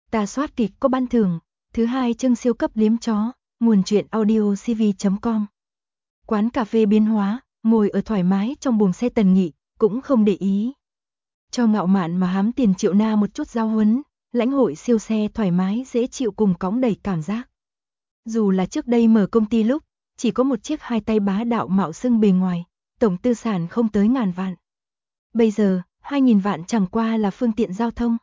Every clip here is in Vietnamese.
Ta soát kịch có ban thưởng. Thứ 2 chương siêu cấp liếm chó. Nguồn truyện audio cv.com. Quán cà phê biến hóa, ngồi ở thoải mái trong buồng xe Tần Nghị, cũng không để ý cho ngạo mạn mà hám tiền Triệu Na một chút giao huấn, lãnh hội siêu xe thoải mái dễ chịu cùng cõng đầy cảm giác. Dù là trước đây mở công ty lúc, chỉ có một chiếc hai tay bá đạo mạo xưng bề ngoài, tổng tư sản không tới ngàn vạn. Bây giờ, 2.000 vạn chẳng qua là phương tiện giao thông.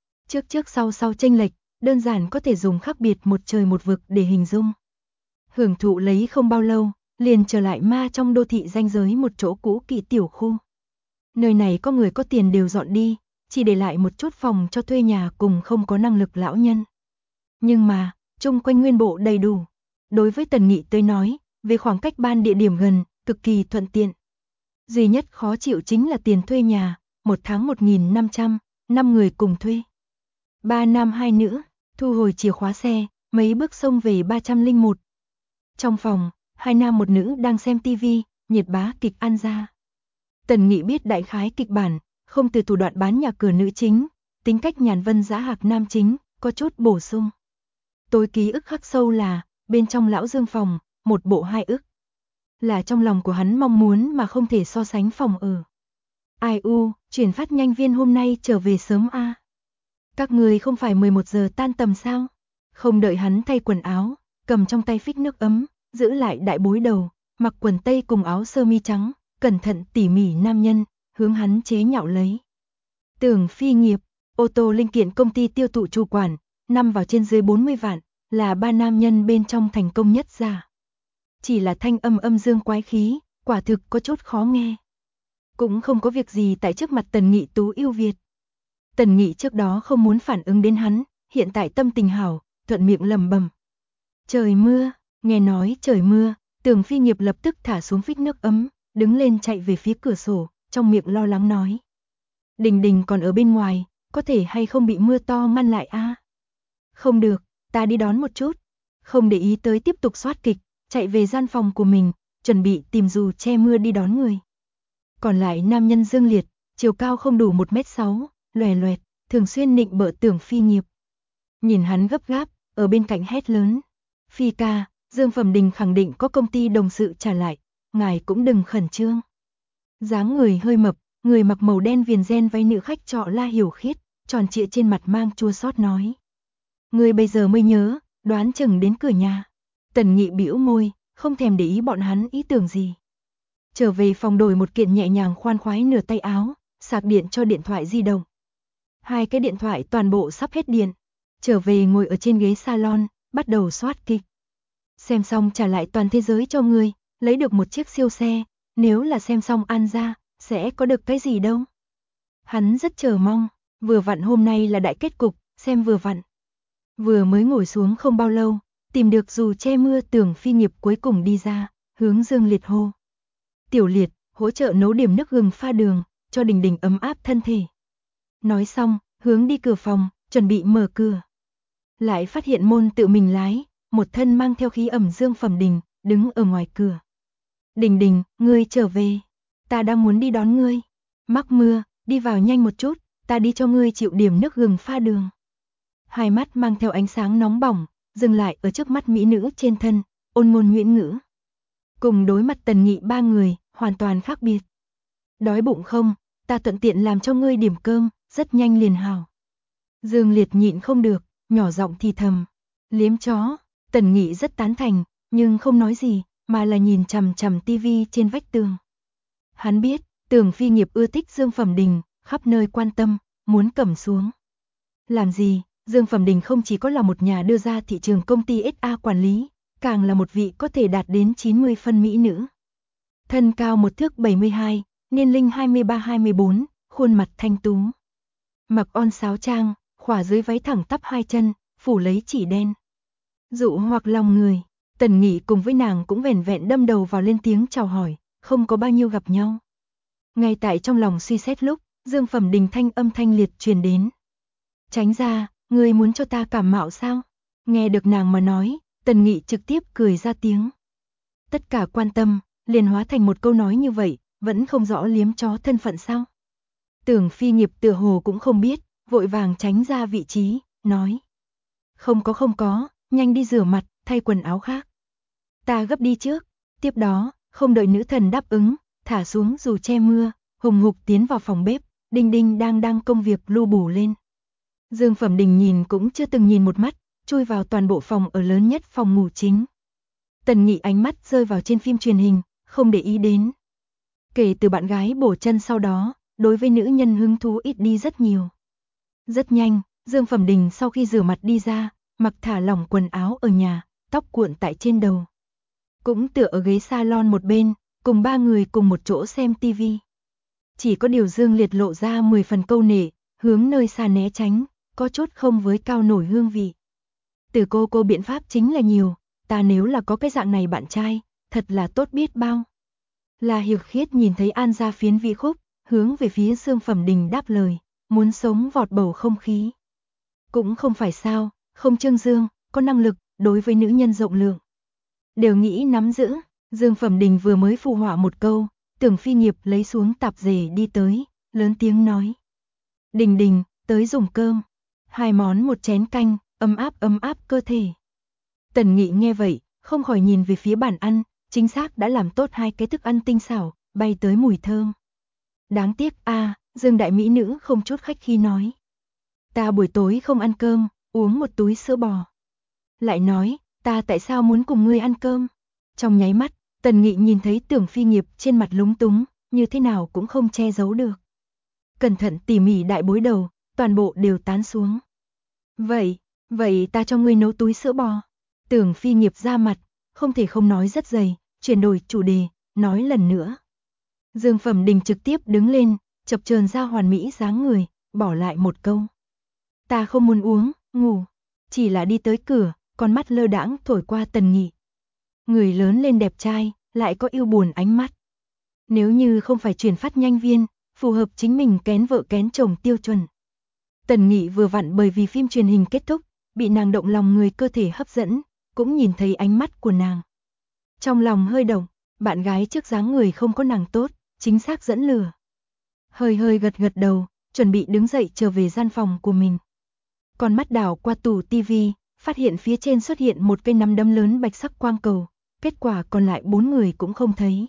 Trước sau chênh lệch, đơn giản có thể dùng khác biệt một trời một vực để hình dung. Hưởng thụ lấy không bao lâu, liền trở lại ma trong đô thị ranh giới một chỗ cũ kỹ tiểu khu. Nơi này có người có tiền đều dọn đi, chỉ để lại một chút phòng cho thuê nhà cùng không có năng lực lão nhân. Nhưng mà, chung quanh nguyên bộ đầy đủ. Đối với Tần Nghị tới nói, về khoảng cách ban địa điểm gần, cực kỳ thuận tiện. Duy nhất khó chịu chính là tiền thuê nhà, một tháng 1.500, 5 người cùng thuê. 3 nam 2 nữ, thu hồi chìa khóa xe, mấy bước xông về 301. Trong phòng, 2 nam 1 nữ đang xem tivi, nhiệt bá kịch An Gia. Tần Nghị biết đại khái kịch bản, không từ thủ đoạn bán nhà cửa nữ chính, tính cách nhàn vân dã hạc nam chính, có chút bổ sung. Tôi ký ức khắc sâu là, bên trong lão Dương phòng, một bộ 2 ức. Là trong lòng của hắn mong muốn mà không thể so sánh phòng ở. Ai u, chuyển phát nhanh viên hôm nay trở về sớm a. Các người không phải 11 giờ tan tầm sao? Không đợi hắn thay quần áo, cầm trong tay phích nước ấm, giữ lại đại bối đầu, mặc quần tây cùng áo sơ mi trắng, cẩn thận tỉ mỉ nam nhân, hướng hắn chế nhạo lấy. Tưởng Phi Nghiệp, ô tô linh kiện công ty tiêu thụ chủ quản, năm vào trên dưới 40 vạn, là 3 nam nhân bên trong thành công nhất ra. Chỉ là thanh âm dương quái khí, quả thực có chút khó nghe. Cũng không có việc gì tại trước mặt Tần Nghị tú yêu Việt. Tần Nghị trước đó không muốn phản ứng đến hắn, hiện tại tâm tình hảo, thuận miệng lẩm bẩm. Trời mưa, nghe nói trời mưa, Tưởng Phi Nghiệp lập tức thả xuống phích nước ấm, đứng lên chạy về phía cửa sổ, trong miệng lo lắng nói. Đình Đình còn ở bên ngoài, có thể hay không bị mưa to ngăn lại a? Không được, ta đi đón một chút. Không để ý tới tiếp tục soát kịch, chạy về gian phòng của mình, chuẩn bị tìm dù che mưa đi đón người. Còn lại nam nhân Dương Liệt, chiều cao không đủ 1m6, loè loẹt, thường xuyên nịnh bợ Tưởng Phi Nghiệp. Nhìn hắn gấp gáp, ở bên cạnh hét lớn. Phi ca, Dương Phẩm Đình khẳng định có công ty đồng sự trả lại, ngài cũng đừng khẩn trương. Dáng người hơi mập, người mặc màu đen viền ren váy nữ khách trọ La Hiểu Khiết, tròn trịa trên mặt mang chua xót nói. Người bây giờ mới nhớ, đoán chừng đến cửa nhà. Tần Nghị bĩu môi, không thèm để ý bọn hắn ý tưởng gì. Trở về phòng đổi một kiện nhẹ nhàng khoan khoái nửa tay áo, sạc điện cho điện thoại di động. 2 cái điện thoại toàn bộ sắp hết điện. Trở về ngồi ở trên ghế salon, bắt đầu soát kịch. Xem xong trả lại toàn thế giới cho ngươi, lấy được một chiếc siêu xe, nếu là xem xong An Gia, sẽ có được cái gì đâu. Hắn rất chờ mong, vừa vặn hôm nay là đại kết cục, xem vừa vặn. Vừa mới ngồi xuống không bao lâu, tìm được dù che mưa Tưởng Phi Nghiệp cuối cùng đi ra, hướng Dương Liệt hô. Tiểu Liệt, hỗ trợ nấu điểm nước gừng pha đường, cho Đình Đình ấm áp thân thể. Nói xong, hướng đi cửa phòng, chuẩn bị mở cửa. Lại phát hiện môn tự mình lái, một thân mang theo khí ẩm Dương Phẩm Đình, đứng ở ngoài cửa. Đình Đình, ngươi trở về. Ta đang muốn đi đón ngươi. Mắc mưa, đi vào nhanh một chút, ta đi cho ngươi chịu điểm nước gừng pha đường. Hai mắt mang theo ánh sáng nóng bỏng, dừng lại ở trước mắt mỹ nữ trên thân, ôn ngôn nhuyễn ngữ. Cùng đối mặt Tần Nghị 3 người, hoàn toàn khác biệt. Đói bụng không, ta thuận tiện làm cho ngươi điểm cơm, rất nhanh liền hào. Dương Liệt nhịn không được, nhỏ giọng thì thầm. Liếm chó, Tần Nghị rất tán thành, nhưng không nói gì, mà là nhìn chằm chằm tivi trên vách tường. Hắn biết, Tưởng Phi Nghiệp ưa thích Dương Phẩm Đình, khắp nơi quan tâm, muốn cầm xuống. Làm gì, Dương Phẩm Đình không chỉ có là một nhà đưa ra thị trường công ty SA quản lý, càng là một vị có thể đạt đến 90 phân mỹ nữ. Thân cao 1 thước 72, niên linh 23-24, khuôn mặt thanh tú. Mặc on sáo trang, khỏa dưới váy thẳng tắp 2 chân, phủ lấy chỉ đen. Dụ hoặc lòng người, Tần Nghị cùng với nàng cũng vẻn vẹn đâm đầu vào lên tiếng chào hỏi, không có bao nhiêu gặp nhau. Ngay tại trong lòng suy xét lúc, Dương Phẩm Đình thanh âm thanh liệt truyền đến. Tránh ra, ngươi muốn cho ta cảm mạo sao? Nghe được nàng mà nói, Tần Nghị trực tiếp cười ra tiếng. Tất cả quan tâm, liền hóa thành một câu nói như vậy, vẫn không rõ liếm chó thân phận sao? Tưởng Phi Nghiệp tựa hồ cũng không biết, vội vàng tránh ra vị trí, nói. Không có, nhanh đi rửa mặt, thay quần áo khác. Ta gấp đi trước. Tiếp đó, không đợi nữ thần đáp ứng, thả xuống dù che mưa, hùng hục tiến vào phòng bếp, đinh đinh đang công việc lu bù lên. Dương Phẩm Đình nhìn cũng chưa từng nhìn một mắt, chui vào toàn bộ phòng ở lớn nhất phòng ngủ chính. Tần Nghị ánh mắt rơi vào trên phim truyền hình, không để ý đến. Kể từ bạn gái bổ chân sau đó, đối với nữ nhân hứng thú ít đi rất nhiều. Rất nhanh, Dương Phẩm Đình sau khi rửa mặt đi ra, mặc thả lỏng quần áo ở nhà, tóc cuộn tại trên đầu. Cũng tựa ở ghế salon một bên, cùng ba người cùng một chỗ xem tivi. Chỉ có điều Dương Liệt lộ ra 10 phần câu nệ, hướng nơi xa né tránh, có chút không với cao nổi hương vị. Từ cô biện pháp chính là nhiều, ta nếu là có cái dạng này bạn trai, thật là tốt biết bao. La Hiệp Khiết nhìn thấy An gia phiến vi khúc, hướng về phía Dương Phẩm Đình đáp lời, muốn sống vọt bầu không khí. Cũng không phải sao, không trương dương, có năng lực, đối với nữ nhân rộng lượng. Đều nghĩ nắm giữ, Dương Phẩm Đình vừa mới phụ họa một câu, Tưởng Phi Nghiệp lấy xuống tạp dề đi tới, lớn tiếng nói. Đình Đình, tới dùng cơm. 2 món 1 chén canh, ấm áp cơ thể. Tần Nghị nghe vậy, không khỏi nhìn về phía bàn ăn, chính xác đã làm tốt 2 cái thức ăn tinh xảo, bay tới mùi thơm. Đáng tiếc Dương đại mỹ nữ không chút khách khí nói. Ta buổi tối không ăn cơm, uống một túi sữa bò. Lại nói, ta tại sao muốn cùng ngươi ăn cơm? Trong nháy mắt, Tần Nghị nhìn thấy Tưởng Phi Nghiệp trên mặt lúng túng, như thế nào cũng không che giấu được. Cẩn thận tỉ mỉ đại bối đầu, toàn bộ đều tán xuống. Vậy ta cho ngươi nấu túi sữa bò. Tưởng Phi Nghiệp ra mặt, không thể không nói rất dày, chuyển đổi chủ đề, nói lần nữa. Dương Phẩm Đình trực tiếp đứng lên, chập chờn ra hoàn mỹ dáng người, bỏ lại một câu. Ta không muốn uống, ngủ. Chỉ là đi tới cửa, con mắt lơ đãng thổi qua Tần Nghị. Người lớn lên đẹp trai, lại có yêu buồn ánh mắt. Nếu như không phải chuyển phát nhanh viên, phù hợp chính mình kén vợ kén chồng tiêu chuẩn. Tần Nghị vừa vặn bởi vì phim truyền hình kết thúc, bị nàng động lòng người cơ thể hấp dẫn, cũng nhìn thấy ánh mắt của nàng. Trong lòng hơi động, bạn gái trước dáng người không có nàng tốt, chính xác dẫn lừa. Hơi gật đầu, chuẩn bị đứng dậy trở về gian phòng của mình. Con mắt đảo qua tủ tivi, phát hiện phía trên xuất hiện một cây nắm đấm lớn bạch sắc quang cầu, kết quả còn lại 4 người cũng không thấy.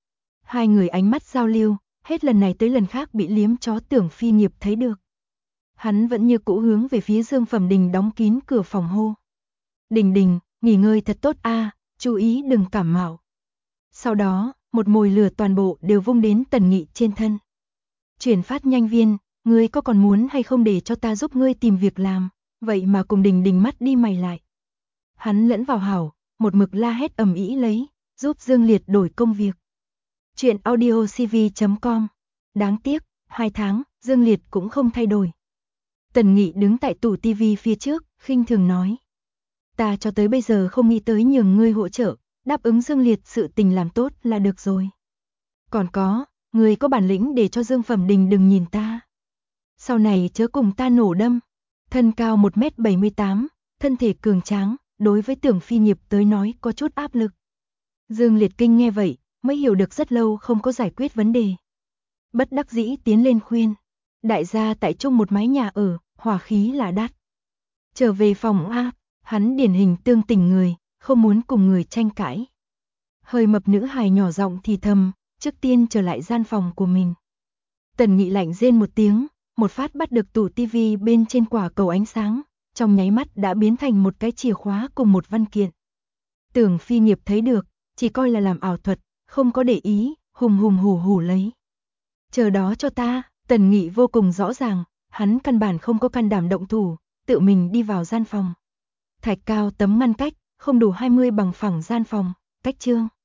2 người ánh mắt giao lưu, hết lần này tới lần khác bị liếm chó Tưởng Phi Nghiệp thấy được. Hắn vẫn như cũ hướng về phía Dương Phẩm Đình đóng kín cửa phòng hô. Đình, nghỉ ngơi thật tốt chú ý đừng cảm mạo. Sau đó, một mồi lửa toàn bộ đều vung đến Tần Nghị trên thân. Chuyển phát nhanh viên, ngươi có còn muốn hay không để cho ta giúp ngươi tìm việc làm, vậy mà cùng Đình mắt đi mày lại. Hắn lẫn vào hảo, một mực la hét ầm ĩ lấy, giúp Dương Liệt đổi công việc. Chuyện audiocv.com. Đáng tiếc, 2 tháng, Dương Liệt cũng không thay đổi. Tần Nghị đứng tại tủ tivi phía trước, khinh thường nói. Ta cho tới bây giờ không nghĩ tới nhường ngươi hỗ trợ, đáp ứng Dương Liệt sự tình làm tốt là được rồi. Còn có, ngươi có bản lĩnh để cho Dương Phẩm Đình đừng nhìn ta. Sau này chớ cùng ta nổ đâm. Thân cao 1m78, thân thể cường tráng, đối với Tưởng Phi Nghiệp tới nói có chút áp lực. Dương Liệt Kinh nghe vậy, mới hiểu được rất lâu không có giải quyết vấn đề. Bất đắc dĩ tiến lên khuyên. Đại gia tại chung một mái nhà ở, hỏa khí là đắt. Trở về phòng hắn điển hình tương tình người, không muốn cùng người tranh cãi. Hơi mập nữ hài nhỏ giọng thì thầm, trước tiên trở lại gian phòng của mình. Tần Nghị lạnh rên một tiếng, một phát bắt được tủ tivi bên trên quả cầu ánh sáng, trong nháy mắt đã biến thành một cái chìa khóa cùng một văn kiện. Tưởng Phi Nghiệp thấy được, chỉ coi là làm ảo thuật, không có để ý, hùng hù lấy. Chờ đó cho ta, Tần Nghị vô cùng rõ ràng, hắn căn bản không có can đảm động thủ, tự mình đi vào gian phòng. Thạch cao tấm ngăn cách, không đủ 20 bằng phẳng gian phòng, cách trương.